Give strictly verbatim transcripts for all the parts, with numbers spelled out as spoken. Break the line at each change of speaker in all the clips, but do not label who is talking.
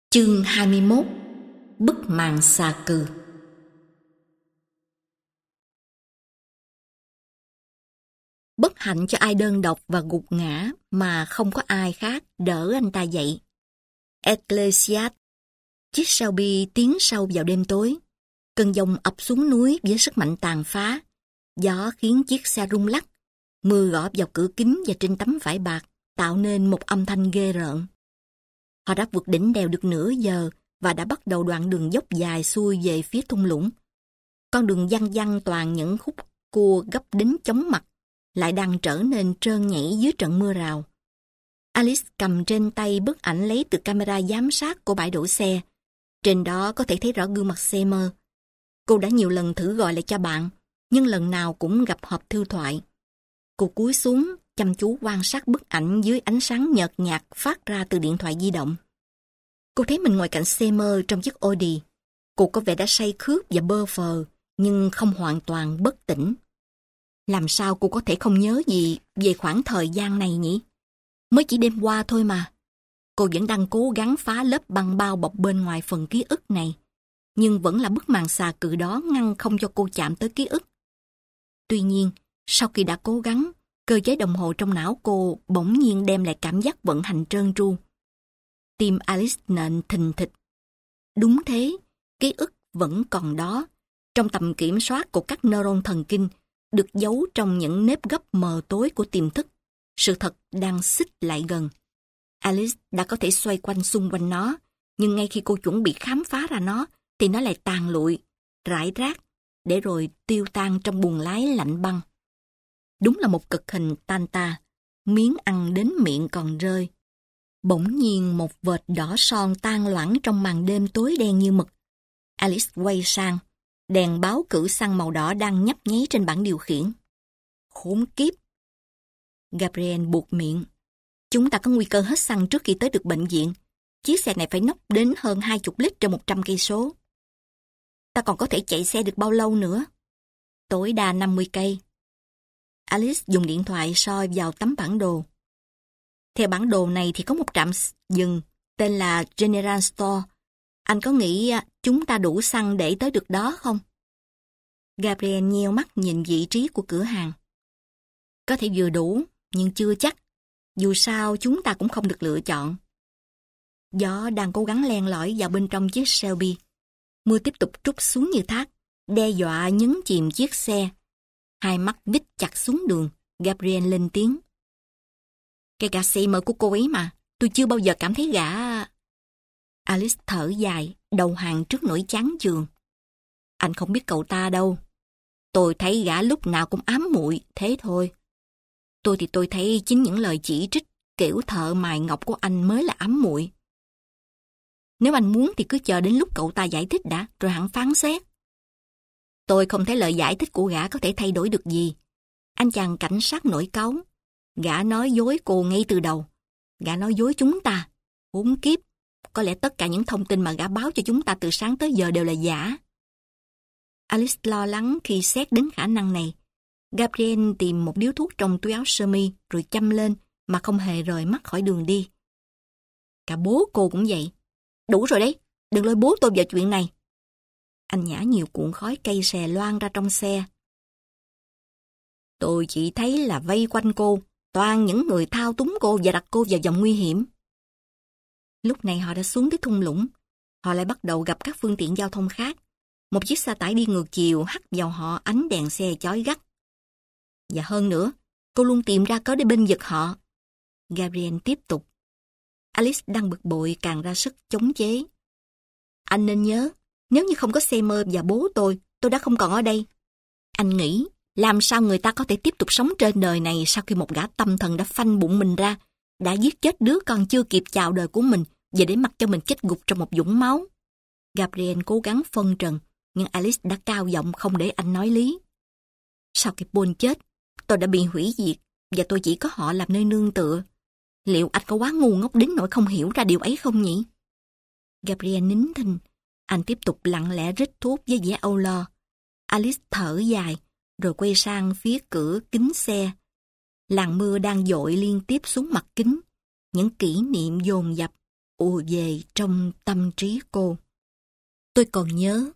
Chương hai mươi mốt. Bức màn xà cừ. Bất hạnh cho ai đơn độc và gục ngã mà không có ai khác đỡ anh ta dậy. Ecclesiast. Chiếc Shelby tiến sâu vào đêm tối. Cơn giông ập xuống núi với sức mạnh tàn phá. Gió khiến chiếc xe rung lắc. Mưa gõ vào cửa kính và trên tấm vải bạc, tạo nên một âm thanh ghê rợn. Họ đã vượt đỉnh đèo được nửa giờ và đã bắt đầu đoạn đường dốc dài xuôi về phía thung lũng. Con đường văng văng toàn những khúc cua gấp đến chóng mặt, lại đang trở nên trơn nhảy dưới trận mưa rào. Alice cầm trên tay bức ảnh lấy từ camera giám sát của bãi đổ xe. Trên đó có thể thấy rõ gương mặt Seymour. Cô đã nhiều lần thử gọi lại cho bạn, nhưng lần nào cũng gặp hộp thư thoại. Cô cúi xuống, chăm chú quan sát bức ảnh dưới ánh sáng nhợt nhạt phát ra từ điện thoại di động. Cô thấy mình ngồi cạnh Seymour trong chiếc Audi. Cô có vẻ đã say khướt và bơ phờ, nhưng không hoàn toàn bất tỉnh. Làm sao cô có thể không nhớ gì về khoảng thời gian này nhỉ? Mới chỉ đêm qua thôi mà. Cô vẫn đang cố gắng phá lớp băng bao bọc bên ngoài phần ký ức này. Nhưng vẫn là bức màn xà cừ đó ngăn không cho cô chạm tới ký ức. Tuy nhiên, sau khi đã cố gắng, cơ chế đồng hồ trong não cô bỗng nhiên đem lại cảm giác vận hành trơn tru. Tim Alice nện thình thịch. Đúng thế, ký ức vẫn còn đó, trong tầm kiểm soát của các neuron thần kinh, được giấu trong những nếp gấp mờ tối của tiềm thức. Sự thật đang xích lại gần. Alice đã có thể xoay quanh xung quanh nó, nhưng ngay khi cô chuẩn bị khám phá ra nó, thì nó lại tàn lụi, rải rác, để rồi tiêu tan trong buồng lái lạnh băng. Đúng là một cực hình Tanta, miếng ăn đến miệng còn rơi. Bỗng nhiên một vệt đỏ son tan loãng trong màn đêm tối đen như mực. Alice quay sang, đèn báo cử xăng màu đỏ đang nhấp nháy trên bảng điều khiển. Khốn kiếp! Gabriel buột miệng. Chúng ta có nguy cơ hết xăng trước khi tới được bệnh viện. Chiếc xe này phải nốc đến hơn hai mươi lít trên một trăm cây số. Ta còn có thể chạy xe được bao lâu nữa? Tối đa năm mươi cây. Alice dùng điện thoại soi vào tấm bản đồ. Theo bản đồ này thì có một trạm dừng tên là General Store. Anh có nghĩ chúng ta đủ xăng để tới được đó không? Gabriel nheo mắt nhìn vị trí của cửa hàng. Có thể vừa đủ, nhưng chưa chắc. Dù sao chúng ta cũng không được lựa chọn. Gió đang cố gắng len lỏi vào bên trong chiếc Shelby. Mưa tiếp tục trút xuống như thác, đe dọa nhấn chìm chiếc xe. Hai mắt vít chặt xuống đường, Gabriel lên tiếng. Cái gã Seymour của cô ấy mà, tôi chưa bao giờ cảm thấy gã... Alice thở dài, đầu hàng trước nỗi chán chường. Anh không biết cậu ta đâu. Tôi thấy gã lúc nào cũng ám muội, thế thôi. Tôi thì tôi thấy chính những lời chỉ trích kiểu thợ mài ngọc của anh mới là ám muội. Nếu anh muốn thì cứ chờ đến lúc cậu ta giải thích đã, rồi hẳn phán xét. Tôi không thấy lời giải thích của gã có thể thay đổi được gì. Anh chàng cảnh sát nổi cáu. Gã nói dối cô ngay từ đầu. Gã nói dối chúng ta. Khốn kiếp. Có lẽ tất cả những thông tin mà gã báo cho chúng ta từ sáng tới giờ đều là giả. Alice lo lắng khi xét đến khả năng này. Gabriel tìm một điếu thuốc trong túi áo sơ mi rồi châm lên mà không hề rời mắt khỏi đường đi. Cả bố cô cũng vậy. Đủ rồi đấy, đừng lôi bố tôi vào chuyện này. Anh nhả nhiều cuộn khói cây xè loang ra trong xe. Tôi chỉ thấy là vây quanh cô, toàn những người thao túng cô và đặt cô vào vòng nguy hiểm. Lúc này họ đã xuống tới thung lũng. Họ lại bắt đầu gặp các phương tiện giao thông khác. Một chiếc xe tải đi ngược chiều hắt vào họ ánh đèn xe chói gắt. Và hơn nữa, cô luôn tìm ra cớ để bênh vực họ. Gabriel tiếp tục. Alice đang bực bội càng ra sức chống chế. Anh nên nhớ, nếu như không có Seymour và bố tôi, tôi đã không còn ở đây. Anh nghĩ, làm sao người ta có thể tiếp tục sống trên đời này sau khi một gã tâm thần đã phanh bụng mình ra, đã giết chết đứa con chưa kịp chào đời của mình và để mặc cho mình chết gục trong một vũng máu. Gabriel cố gắng phân trần, nhưng Alice đã cao giọng không để anh nói lý. Sau khi Paul chết, tôi đã bị hủy diệt và tôi chỉ có họ làm nơi nương tựa. Liệu anh có quá ngu ngốc đến nỗi không hiểu ra điều ấy không nhỉ? Gabriel nín thinh. Anh tiếp tục lặng lẽ rít thuốc với vẻ âu lo. Alice thở dài, rồi quay sang phía cửa kính xe. Làn mưa đang dội liên tiếp xuống mặt kính. Những kỷ niệm dồn dập. ùa về trong tâm trí cô. Tôi còn nhớ,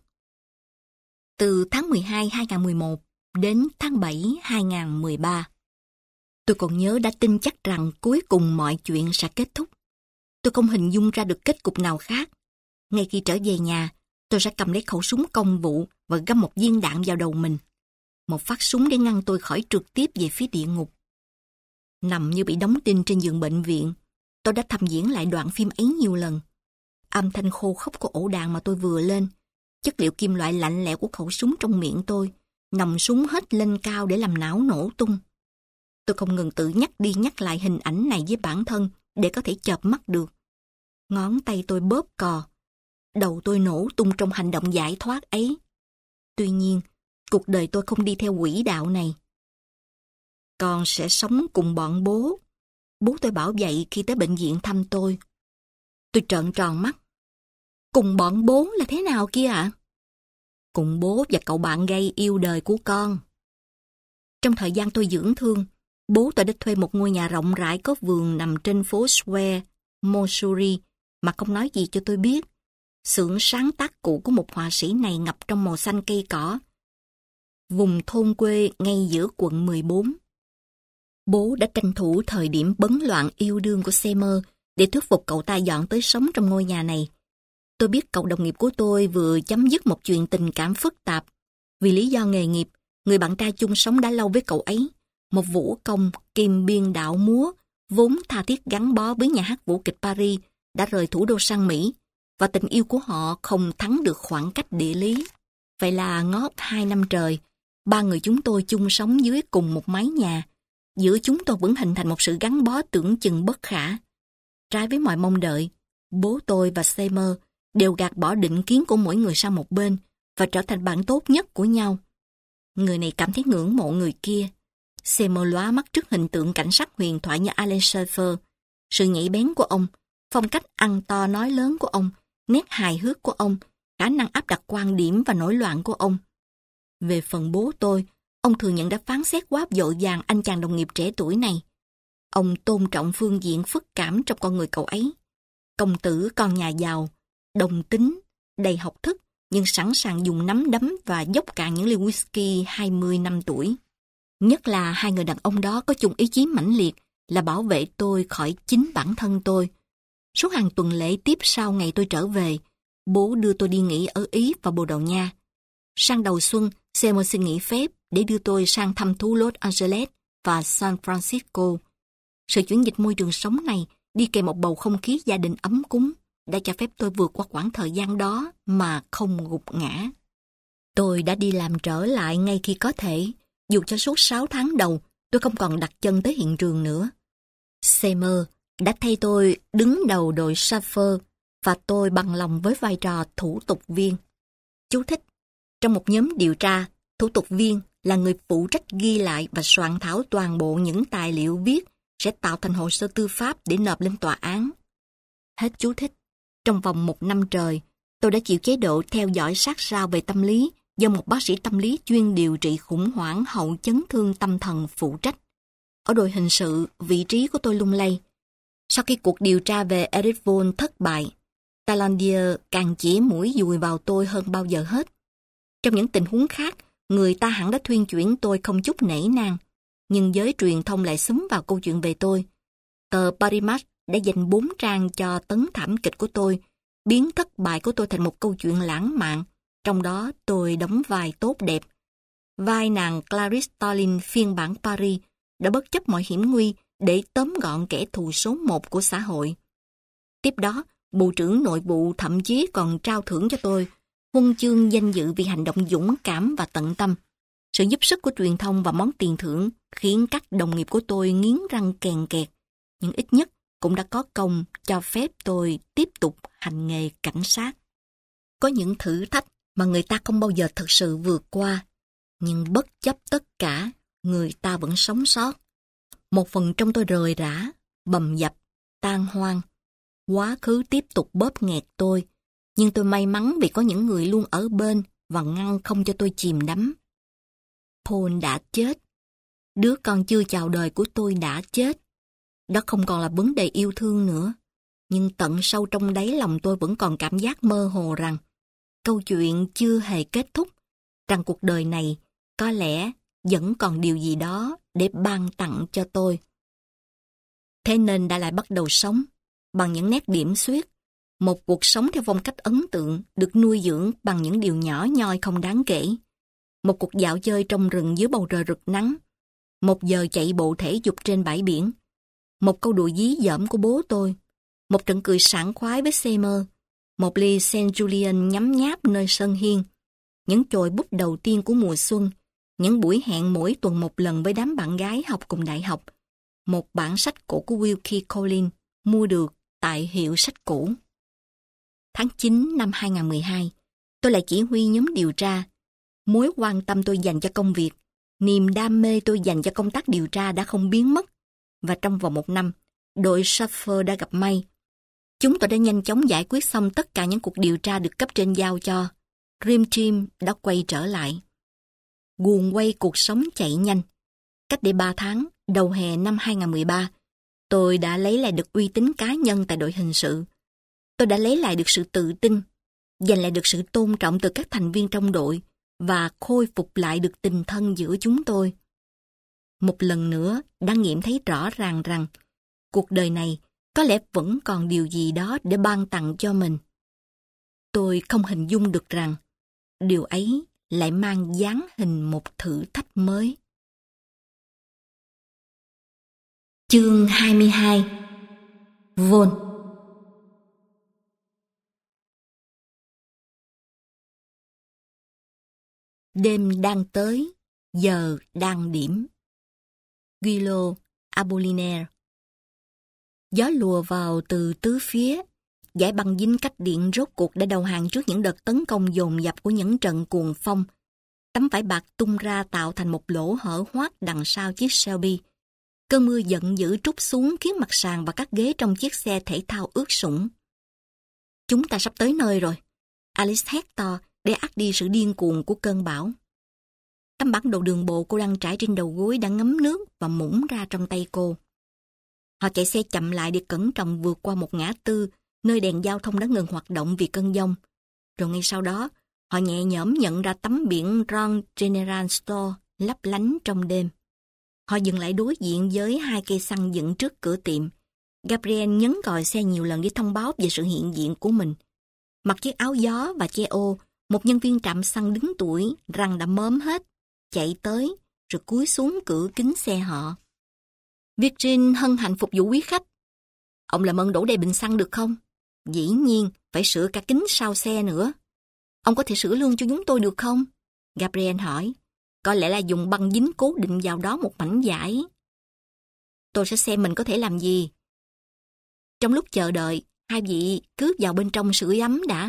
từ tháng mười hai hai nghìn mười một đến tháng bảy hai nghìn mười ba, tôi còn nhớ đã tin chắc rằng cuối cùng mọi chuyện sẽ kết thúc. Tôi không hình dung ra được kết cục nào khác. Ngay khi trở về nhà, tôi sẽ cầm lấy khẩu súng công vụ và găm một viên đạn vào đầu mình. Một phát súng để ngăn tôi khỏi trượt tiếp về phía địa ngục. Nằm như bị đóng đinh trên giường bệnh viện, tôi đã thầm diễn lại đoạn phim ấy nhiều lần. Âm thanh khô khốc của ổ đạn mà tôi vừa lên, chất liệu kim loại lạnh lẽo của khẩu súng trong miệng tôi, nòng súng hết lên cao để làm não nổ tung. Tôi không ngừng tự nhắc đi nhắc lại hình ảnh này với bản thân để có thể chợp mắt được. Ngón tay tôi bóp cò, đầu tôi nổ tung trong hành động giải thoát ấy. Tuy nhiên, cuộc đời tôi không đi theo quỹ đạo này. Con sẽ sống cùng bọn bố. Bố tôi bảo vậy khi tới bệnh viện thăm tôi. Tôi trợn tròn mắt. Cùng bọn bố là thế nào kia ạ? À? Cùng bố và cậu bạn gay yêu đời của con. Trong thời gian tôi dưỡng thương, bố tôi đã thuê một ngôi nhà rộng rãi có vườn nằm trên phố Square, Missouri, mà không nói gì cho tôi biết. Xưởng sáng tác cũ của một họa sĩ này ngập trong màu xanh cây cỏ. Vùng thôn quê ngay giữa quận mười bốn. Bố đã tranh thủ thời điểm bấn loạn yêu đương của Seymour để thuyết phục cậu ta dọn tới sống trong ngôi nhà này. Tôi biết cậu đồng nghiệp của tôi vừa chấm dứt một chuyện tình cảm phức tạp. Vì lý do nghề nghiệp, người bạn trai chung sống đã lâu với cậu ấy, một vũ công kiêm biên đạo múa, vốn tha thiết gắn bó với nhà hát vũ kịch Paris, đã rời thủ đô sang Mỹ, và tình yêu của họ không thắng được khoảng cách địa lý. Vậy là ngót hai năm trời, ba người chúng tôi chung sống dưới cùng một mái nhà. Giữa chúng tôi vẫn hình thành một sự gắn bó tưởng chừng bất khả. Trái với mọi mong đợi, bố tôi và Seymour đều gạt bỏ định kiến của mỗi người sang một bên và trở thành bạn tốt nhất của nhau. Người này cảm thấy ngưỡng mộ người kia. Seymour lóa mắt trước hình tượng cảnh sát huyền thoại như Alan Schaefer. Sự nhạy bén của ông, phong cách ăn to nói lớn của ông, nét hài hước của ông, khả năng áp đặt quan điểm và nổi loạn của ông. Về phần bố tôi, ông thừa nhận đã phán xét quá vội vàng anh chàng đồng nghiệp trẻ tuổi này. Ông tôn trọng phương diện phức cảm trong con người cậu ấy. Công tử con nhà giàu, đồng tính, đầy học thức, nhưng sẵn sàng dùng nắm đấm và dốc cạn những ly whisky hai mươi năm tuổi. Nhất là hai người đàn ông đó có chung ý chí mãnh liệt là bảo vệ tôi khỏi chính bản thân tôi. Số hàng tuần lễ tiếp sau ngày tôi trở về, bố đưa tôi đi nghỉ ở Ý và Bồ Đào Nha. Sang đầu xuân, Seymour xin nghỉ phép để đưa tôi sang thăm thú Los Angeles và San Francisco. Sự chuyển dịch môi trường sống này đi kèm một bầu không khí gia đình ấm cúng đã cho phép tôi vượt qua quãng thời gian đó mà không gục ngã. Tôi đã đi làm trở lại ngay khi có thể, dù cho suốt sáu tháng đầu tôi không còn đặt chân tới hiện trường nữa. Seymour đã thay tôi đứng đầu đội chauffeur và tôi bằng lòng với vai trò thủ tục viên. Chú thích: trong một nhóm điều tra, thủ tục viên là người phụ trách ghi lại và soạn thảo toàn bộ những tài liệu viết sẽ tạo thành hồ sơ tư pháp để nộp lên tòa án. Hết chú thích. Trong vòng một năm trời, tôi đã chịu chế độ theo dõi sát sao về tâm lý do một bác sĩ tâm lý chuyên điều trị khủng hoảng hậu chấn thương tâm thần phụ trách. Ở đội hình sự, vị trí của tôi lung lay. Sau khi cuộc điều tra về Eric Vaughan thất bại, Talandier càng chỉ mũi dùi vào tôi hơn bao giờ hết. Trong những tình huống khác, người ta hẳn đã thuyên chuyển tôi không chút nể nang, nhưng giới truyền thông lại xúm vào câu chuyện về tôi. Tờ Paris Match đã dành bốn trang cho tấn thảm kịch của tôi, biến thất bại của tôi thành một câu chuyện lãng mạn, trong đó tôi đóng vai tốt đẹp. Vai nàng Clarice Starling phiên bản Paris đã bất chấp mọi hiểm nguy để tóm gọn kẻ thù số một của xã hội. Tiếp đó, Bộ trưởng Nội vụ thậm chí còn trao thưởng cho tôi huân chương danh dự vì hành động dũng cảm và tận tâm. Sự giúp sức của truyền thông và món tiền thưởng khiến các đồng nghiệp của tôi nghiến răng kèn kẹt, nhưng ít nhất cũng đã có công cho phép tôi tiếp tục hành nghề cảnh sát. Có những thử thách mà người ta không bao giờ thật sự vượt qua, nhưng bất chấp tất cả, người ta vẫn sống sót. Một phần trong tôi rời rã, bầm dập, tan hoang. Quá khứ tiếp tục bóp nghẹt tôi, nhưng tôi may mắn vì có những người luôn ở bên và ngăn không cho tôi chìm đắm. Paul đã chết. Đứa con chưa chào đời của tôi đã chết. Đó không còn là vấn đề yêu thương nữa. Nhưng tận sâu trong đáy lòng tôi vẫn còn cảm giác mơ hồ rằng câu chuyện chưa hề kết thúc, rằng cuộc đời này có lẽ vẫn còn điều gì đó để ban tặng cho tôi. Thế nên đã lại bắt đầu sống bằng những nét điểm xuyết, một cuộc sống theo phong cách ấn tượng được nuôi dưỡng bằng những điều nhỏ nhoi không đáng kể. Một cuộc dạo chơi trong rừng dưới bầu trời rực nắng, một giờ chạy bộ thể dục trên bãi biển, một câu đùa dí dỏm của bố tôi, một trận cười sảng khoái với Seymour, một ly Saint Julien nhấm nháp nơi sân hiên, những chồi bút đầu tiên của mùa xuân, những buổi hẹn mỗi tuần một lần với đám bạn gái học cùng đại học, một bản sách cổ của Wilkie Collins mua được tại hiệu sách cũ. Tháng chín năm hai không một hai, tôi lại chỉ huy nhóm điều tra. Mối quan tâm tôi dành cho công việc, niềm đam mê tôi dành cho công tác điều tra đã không biến mất. Và trong vòng một năm, đội Shaffer đã gặp may. Chúng tôi đã nhanh chóng giải quyết xong tất cả những cuộc điều tra được cấp trên giao cho. Dream Team đã quay trở lại. Guồng quay cuộc sống chạy nhanh. Cách đây ba tháng, đầu hè năm hai không một ba, tôi đã lấy lại được uy tín cá nhân tại đội hình sự. Tôi đã lấy lại được sự tự tin, giành lại được sự tôn trọng từ các thành viên trong đội và khôi phục lại được tình thân giữa chúng tôi. Một lần nữa đã nghiệm thấy rõ ràng rằng cuộc đời này có lẽ vẫn còn điều gì đó để ban tặng cho mình. Tôi không hình dung được rằng điều ấy lại mang dáng hình một thử thách mới. Chương hai mươi hai. Vôn. Đêm đang tới, giờ đang điểm. Guillaume Apollinaire. Gió lùa vào từ tứ phía, dải băng dính cách điện rốt cuộc đã đầu hàng trước những đợt tấn công dồn dập của những trận cuồng phong. Tấm vải bạc tung ra tạo thành một lỗ hở hoác đằng sau chiếc Shelby. Cơn mưa giận dữ trút xuống khiến mặt sàn và các ghế trong chiếc xe thể thao ướt sũng. Chúng ta sắp tới nơi rồi. Alice hét to để át đi sự điên cuồng của cơn bão. Tấm bản đồ đường bộ cô đang trải trên đầu gối đã ngấm nước và mũng ra trong tay cô. Họ chạy xe chậm lại để cẩn trọng vượt qua một ngã tư nơi đèn giao thông đã ngừng hoạt động vì cơn giông. Rồi ngay sau đó, họ nhẹ nhõm nhận ra tấm biển Ron General Store lấp lánh trong đêm. Họ dừng lại đối diện với hai cây xăng dựng trước cửa tiệm. Gabriel nhấn còi xe nhiều lần để thông báo về sự hiện diện của mình. Mặc chiếc áo gió và che ô, một nhân viên trạm xăng đứng tuổi, răng đã móm hết, chạy tới, rồi cúi xuống cửa kính xe họ. Virgin hân hạnh phục vụ quý khách. Ông làm ơn đổ đầy bình xăng được không? Dĩ nhiên, phải sửa cả kính sau xe nữa. Ông có thể sửa luôn cho chúng tôi được không? Gabriel hỏi. Có lẽ là dùng băng dính cố định vào đó một mảnh vải. Tôi sẽ xem mình có thể làm gì. Trong lúc chờ đợi, hai vị cứ vào bên trong sưởi ấm đã.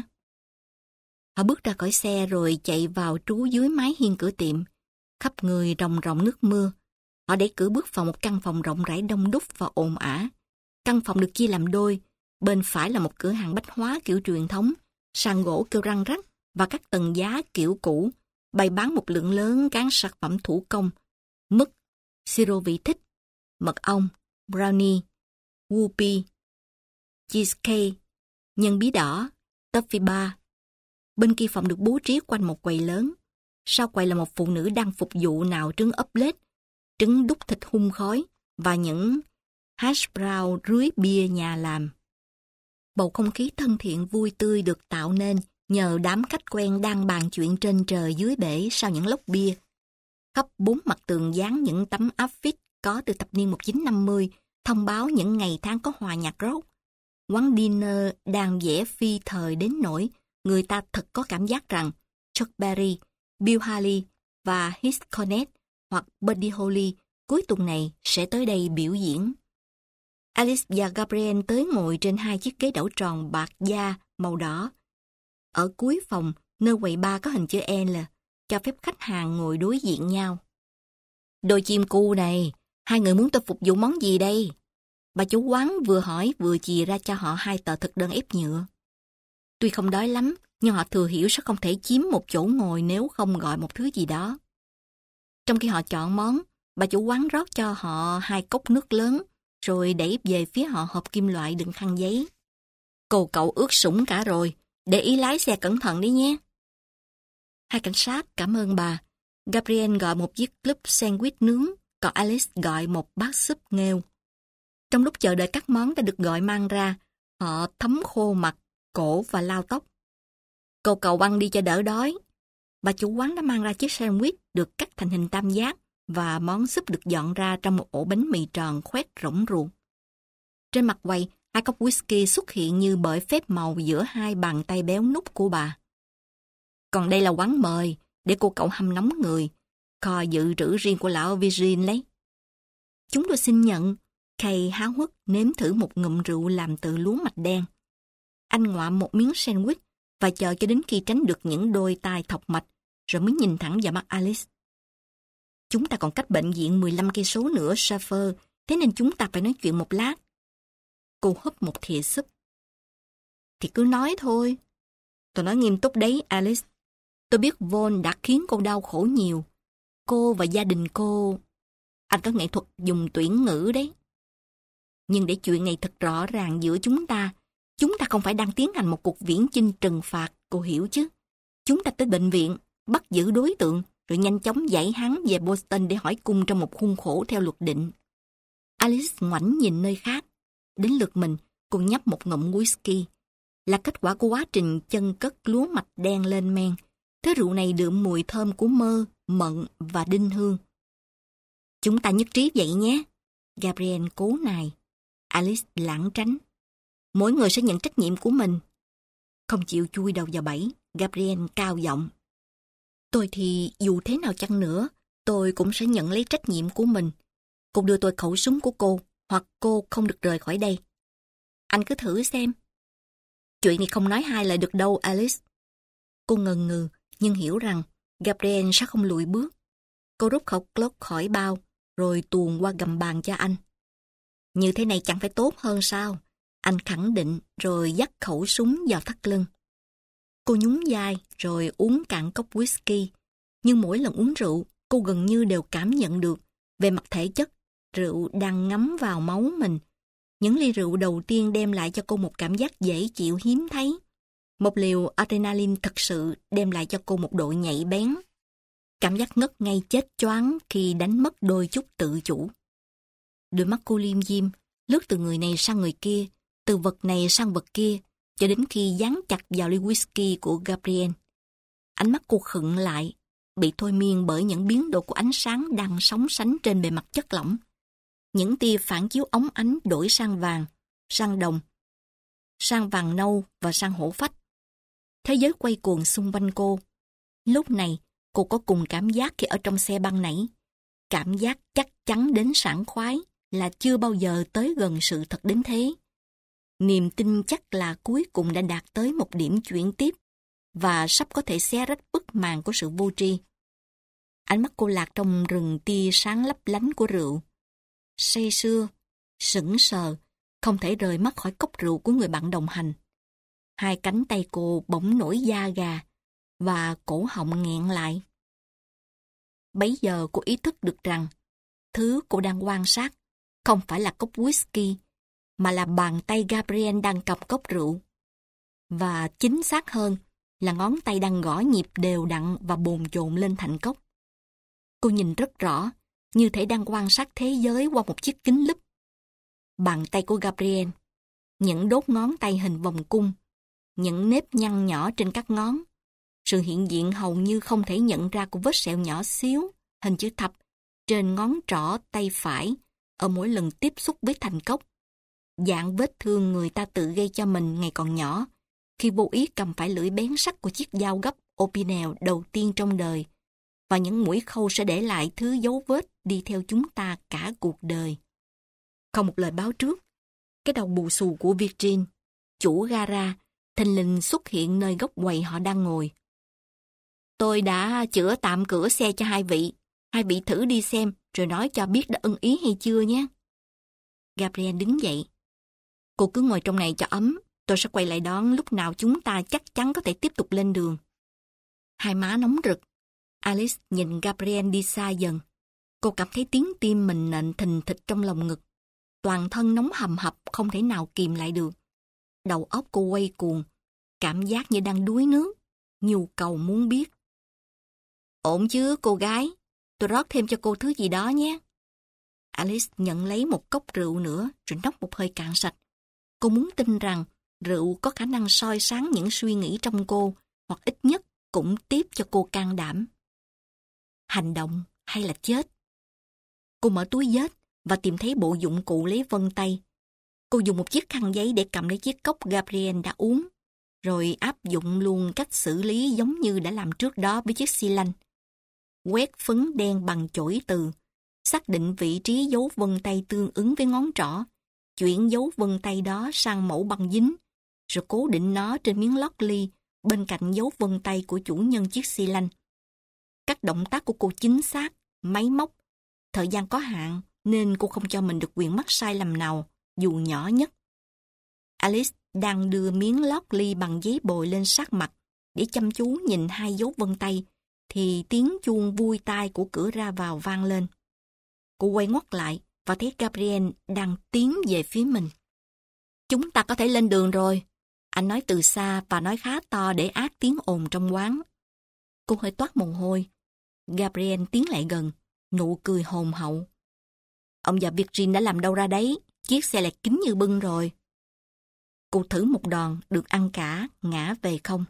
Họ bước ra khỏi xe rồi chạy vào trú dưới mái hiên cửa tiệm. Khắp người ròng ròng nước mưa. Họ đẩy cửa bước vào một căn phòng rộng rãi đông đúc và ồn ả. Căn phòng được chia làm đôi. Bên phải là một cửa hàng bách hóa kiểu truyền thống, sàn gỗ kêu răng rắc và các tầng giá kiểu cũ, bày bán một lượng lớn các sản phẩm thủ công, mứt, siro vị thích, mật ong, brownie, whoopie, cheesecake, nhân bí đỏ, toffee bar. Bên kia phòng được bố trí quanh một quầy lớn. Sau quầy là một phụ nữ đang phục vụ nào trứng ốp lết, trứng đút thịt hun khói và những hash brown rưới bia nhà làm. Bầu không khí thân thiện vui tươi được tạo nên nhờ đám khách quen đang bàn chuyện trên trời dưới bể sau những lốc bia. Khắp bốn mặt tường dán những tấm áp phích có từ thập niên một nghìn chín trăm năm mươi thông báo những ngày tháng có hòa nhạc rock. Quán dinner đang vẽ phi thời đến nỗi người ta thật có cảm giác rằng Chuck Berry, Bill Haley và His Cornett hoặc Buddy Holly cuối tuần này sẽ tới đây biểu diễn. Alice và Gabriel tới ngồi trên hai chiếc ghế đẩu tròn bạc da màu đỏ. Ở cuối phòng, nơi quầy bar có hình chữ L, cho phép khách hàng ngồi đối diện nhau. Đôi chim cu này, hai người muốn tôi phục vụ món gì đây? Bà chủ quán vừa hỏi vừa chìa ra cho họ hai tờ thực đơn ép nhựa. Tuy không đói lắm, nhưng họ thừa hiểu sẽ không thể chiếm một chỗ ngồi nếu không gọi một thứ gì đó. Trong khi họ chọn món, bà chủ quán rót cho họ hai cốc nước lớn, rồi đẩy về phía họ hộp kim loại đựng khăn giấy. Cô cậu ướt sũng cả rồi, để ý lái xe cẩn thận đi nhé. Hai cảnh sát cảm ơn bà. Gabriel gọi một chiếc club sandwich nướng, còn Alice gọi một bát súp nghêu. Trong lúc chờ đợi các món đã được gọi mang ra, họ thấm khô mặt, cổ và lau tóc. Cô cậu ăn đi cho đỡ đói. Bà chủ quán đã mang ra chiếc sandwich được cắt thành hình tam giác và món súp được dọn ra trong một ổ bánh mì tròn khoét rỗng ruột. Trên mặt quầy, hai cốc whisky xuất hiện như bởi phép màu giữa hai bàn tay béo nút của bà. Còn đây là quán mời, để cô cậu hâm nóng người, kho dự trữ riêng của lão Virgin lấy. Chúng tôi xin nhận. Kay háo hức nếm thử một ngụm rượu làm từ lúa mạch đen. Anh ngoạm một miếng sandwich và chờ cho đến khi tránh được những đôi tai thọc mạch, rồi mới nhìn thẳng vào mắt Alice. Chúng ta còn cách bệnh viện mười lăm cây số nữa, Schaffer, thế nên chúng ta phải nói chuyện một lát. Cô húp một thìa súp. Thì cứ nói thôi. Tôi nói nghiêm túc đấy, Alice. Tôi biết Von đã khiến cô đau khổ nhiều. Cô và gia đình cô... Anh có nghệ thuật dùng tuyển ngữ đấy. Nhưng để chuyện này thật rõ ràng giữa chúng ta, chúng ta không phải đang tiến hành một cuộc viễn chinh trừng phạt, cô hiểu chứ. Chúng ta tới bệnh viện, bắt giữ đối tượng, rồi nhanh chóng giải hắn về Boston để hỏi cung trong một khuôn khổ theo luật định. Alice ngoảnh nhìn nơi khác. Đến lượt mình, cô nhấp một ngụm whisky. Là kết quả của quá trình chân cất lúa mạch đen lên men. Thứ rượu này đượm mùi thơm của mơ, mận và đinh hương. Chúng ta nhất trí vậy nhé. Gabriel cố nài. Alice lảng tránh. Mỗi người sẽ nhận trách nhiệm của mình. Không chịu chui đầu vào bẫy, Gabriel cao giọng. Tôi thì dù thế nào chăng nữa, tôi cũng sẽ nhận lấy trách nhiệm của mình. Cô đưa tôi khẩu súng của cô, hoặc cô không được rời khỏi đây. Anh cứ thử xem. Chuyện này không nói hai lời được đâu, Alice. Cô ngần ngừ, nhưng hiểu rằng Gabriel sẽ không lùi bước. Cô rút khẩu Glock khỏi bao, rồi tuồn qua gầm bàn cho anh. Như thế này chẳng phải tốt hơn sao? Anh khẳng định, rồi dắt khẩu súng vào thắt lưng. Cô nhún vai, rồi uống cạn cốc whisky. Nhưng mỗi lần uống rượu, cô gần như đều cảm nhận được, về mặt thể chất, rượu đang ngấm vào máu mình. Những ly rượu đầu tiên đem lại cho cô một cảm giác dễ chịu hiếm thấy. Một liều adrenaline thật sự đem lại cho cô một độ nhạy bén. Cảm giác ngất ngay chết choáng khi đánh mất đôi chút tự chủ. Đôi mắt cô liêm diêm, lướt từ người này sang người kia, từ vật này sang vật kia, cho đến khi dán chặt vào ly whisky của Gabriel. Ánh mắt cô khựng lại, bị thôi miên bởi những biến đổi của ánh sáng đang sóng sánh trên bề mặt chất lỏng. Những tia phản chiếu óng ánh đổi sang vàng, sang đồng, sang vàng nâu và sang hổ phách. Thế giới quay cuồng xung quanh cô. Lúc này, cô có cùng cảm giác khi ở trong xe băng nãy. Cảm giác chắc chắn đến sảng khoái là chưa bao giờ tới gần sự thật đến thế. Niềm tin chắc là cuối cùng đã đạt tới một điểm chuyển tiếp và sắp có thể xé rách bức màn của sự vô tri. Ánh mắt cô lạc trong rừng tia sáng lấp lánh của rượu. Say sưa, sững sờ, không thể rời mắt khỏi cốc rượu của người bạn đồng hành. Hai cánh tay cô bỗng nổi da gà và cổ họng nghẹn lại. Bấy giờ cô ý thức được rằng thứ cô đang quan sát không phải là cốc whisky, mà là bàn tay Gabriel đang cầm cốc rượu. Và chính xác hơn là ngón tay đang gõ nhịp đều đặn và bồn chồn lên thành cốc. Cô nhìn rất rõ, như thể đang quan sát thế giới qua một chiếc kính lúp. Bàn tay của Gabriel, những đốt ngón tay hình vòng cung, những nếp nhăn nhỏ trên các ngón, sự hiện diện hầu như không thể nhận ra của vết sẹo nhỏ xíu, hình chữ thập, trên ngón trỏ tay phải, ở mỗi lần tiếp xúc với thành cốc. Dạng vết thương người ta tự gây cho mình ngày còn nhỏ, khi vô ý cầm phải lưỡi bén sắc của chiếc dao gấp Opinel đầu tiên trong đời, và những mũi khâu sẽ để lại thứ dấu vết đi theo chúng ta cả cuộc đời. Không một lời báo trước, cái đầu bù xù của Virgin, chủ gara, thình lình xuất hiện nơi góc quầy họ đang ngồi. Tôi đã chữa tạm cửa xe cho hai vị. Hai vị thử đi xem, rồi nói cho biết đã ưng ý hay chưa nhé. Gabriel đứng dậy. Cô cứ ngồi trong này cho ấm, tôi sẽ quay lại đón lúc nào chúng ta chắc chắn có thể tiếp tục lên đường. Hai má nóng rực. Alice nhìn Gabriel đi xa dần. Cô cảm thấy tiếng tim mình nện thình thịch trong lồng ngực. Toàn thân nóng hầm hập không thể nào kìm lại được. Đầu óc cô quay cuồng, cảm giác như đang đuối nước, nhu cầu muốn biết. Ổn chứ cô gái, tôi rót thêm cho cô thứ gì đó nhé. Alice nhận lấy một cốc rượu nữa rồi nốc một hơi cạn sạch. Cô muốn tin rằng rượu có khả năng soi sáng những suy nghĩ trong cô, hoặc ít nhất cũng tiếp cho cô can đảm. Hành động hay là chết? Cô mở túi vết và tìm thấy bộ dụng cụ lấy vân tay. Cô dùng một chiếc khăn giấy để cầm lấy chiếc cốc Gabriel đã uống, rồi áp dụng luôn cách xử lý giống như đã làm trước đó với chiếc xi lanh. Quét phấn đen bằng chổi từ, xác định vị trí dấu vân tay tương ứng với ngón trỏ, chuyển dấu vân tay đó sang mẫu băng dính, rồi cố định nó trên miếng lót ly bên cạnh dấu vân tay của chủ nhân chiếc xi lanh. Các động tác của cô chính xác, máy móc. Thời gian có hạn nên cô không cho mình được quyền mắc sai lầm nào, dù nhỏ nhất. Alice đang đưa miếng lót ly bằng giấy bồi lên sát mặt để chăm chú nhìn hai dấu vân tay, thì tiếng chuông vui tai của cửa ra vào vang lên. Cô quay ngoắt lại và thấy Gabriel đang tiến về phía mình. Chúng ta có thể lên đường rồi. Anh nói từ xa và nói khá to để át tiếng ồn trong quán. Cô hơi toát mồ hôi. Gabriel tiến lại gần, nụ cười hồn hậu. Ông già Virgin đã làm đâu ra đấy, chiếc xe lại kín như bưng rồi. Cô thử một đòn, được ăn cả, ngã về không.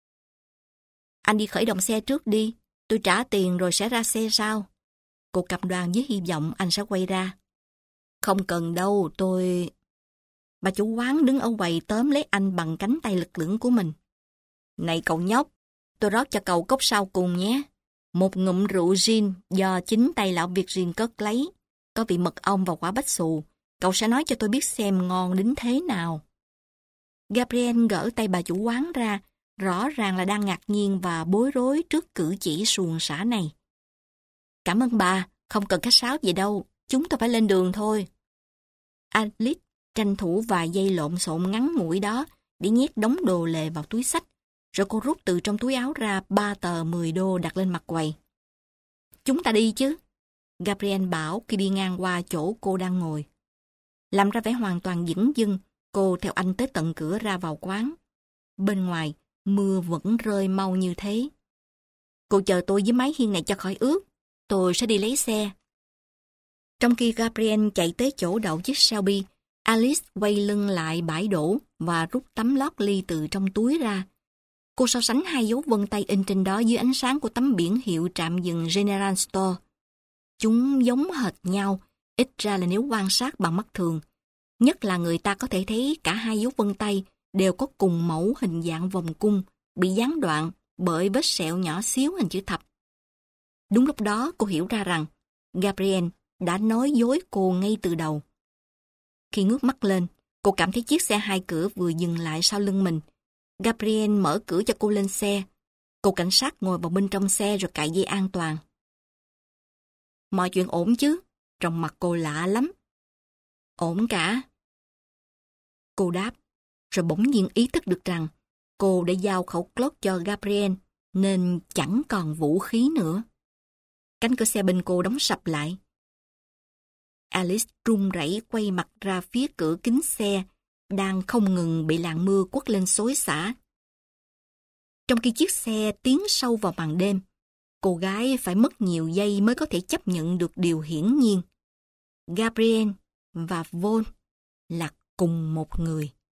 Anh đi khởi động xe trước đi, tôi trả tiền rồi sẽ ra xe sau. Cô cam đoan với hy vọng anh sẽ quay ra. Không cần đâu, tôi... Bà chủ quán đứng ở quầy tóm lấy anh bằng cánh tay lực lưỡng của mình. Này cậu nhóc, tôi rót cho cậu cốc sau cùng nhé. Một ngụm rượu gin do chính tay lão Virgin cất lấy. Có vị mật ong và quả bách xù. Cậu sẽ nói cho tôi biết xem ngon đến thế nào. Gabriel gỡ tay bà chủ quán ra, rõ ràng là đang ngạc nhiên và bối rối trước cử chỉ suồng sã này. Cảm ơn bà, không cần khách sáo gì đâu, chúng tôi phải lên đường thôi. Alice tranh thủ vài giây lộn xộn ngắn ngủi đó để nhét đống đồ lề vào túi xách, rồi cô rút từ trong túi áo ra ba tờ mười đô đặt lên mặt quầy. Chúng ta đi chứ? Gabriel bảo khi đi ngang qua chỗ cô đang ngồi. Làm ra vẻ hoàn toàn dửng dưng, cô theo anh tới tận cửa ra vào quán. Bên ngoài, mưa vẫn rơi mau như thế. Cô chờ tôi với mái hiên này cho khỏi ướt. Tôi sẽ đi lấy xe. Trong khi Gabriel chạy tới chỗ đậu chiếc Shelby, Alice quay lưng lại bãi đổ và rút tấm lót ly từ trong túi ra. Cô so sánh hai dấu vân tay in trên đó dưới ánh sáng của tấm biển hiệu trạm dừng General Store. Chúng giống hệt nhau, ít ra là nếu quan sát bằng mắt thường. Nhất là người ta có thể thấy cả hai dấu vân tay đều có cùng mẫu hình dạng vòng cung, bị gián đoạn bởi vết sẹo nhỏ xíu hình chữ thập. Đúng lúc đó cô hiểu ra rằng Gabriel đã nói dối cô ngay từ đầu. Khi ngước mắt lên, cô cảm thấy chiếc xe hai cửa vừa dừng lại sau lưng mình. Gabriel mở cửa cho cô lên xe. Cô cảnh sát ngồi vào bên trong xe rồi cài dây an toàn. Mọi chuyện ổn chứ? Trong mặt cô lạ lắm. Ổn cả. Cô đáp, rồi bỗng nhiên ý thức được rằng cô đã giao khẩu Glock cho Gabriel nên chẳng còn vũ khí nữa. Cánh cửa xe bên cô đóng sập lại. Alice run rẩy quay mặt ra phía cửa kính xe đang không ngừng bị làn mưa quất lên xối xả. Trong khi chiếc xe tiến sâu vào màn đêm, cô gái phải mất nhiều giây mới có thể chấp nhận được điều hiển nhiên. Gabriel và Vaughn là cùng một người.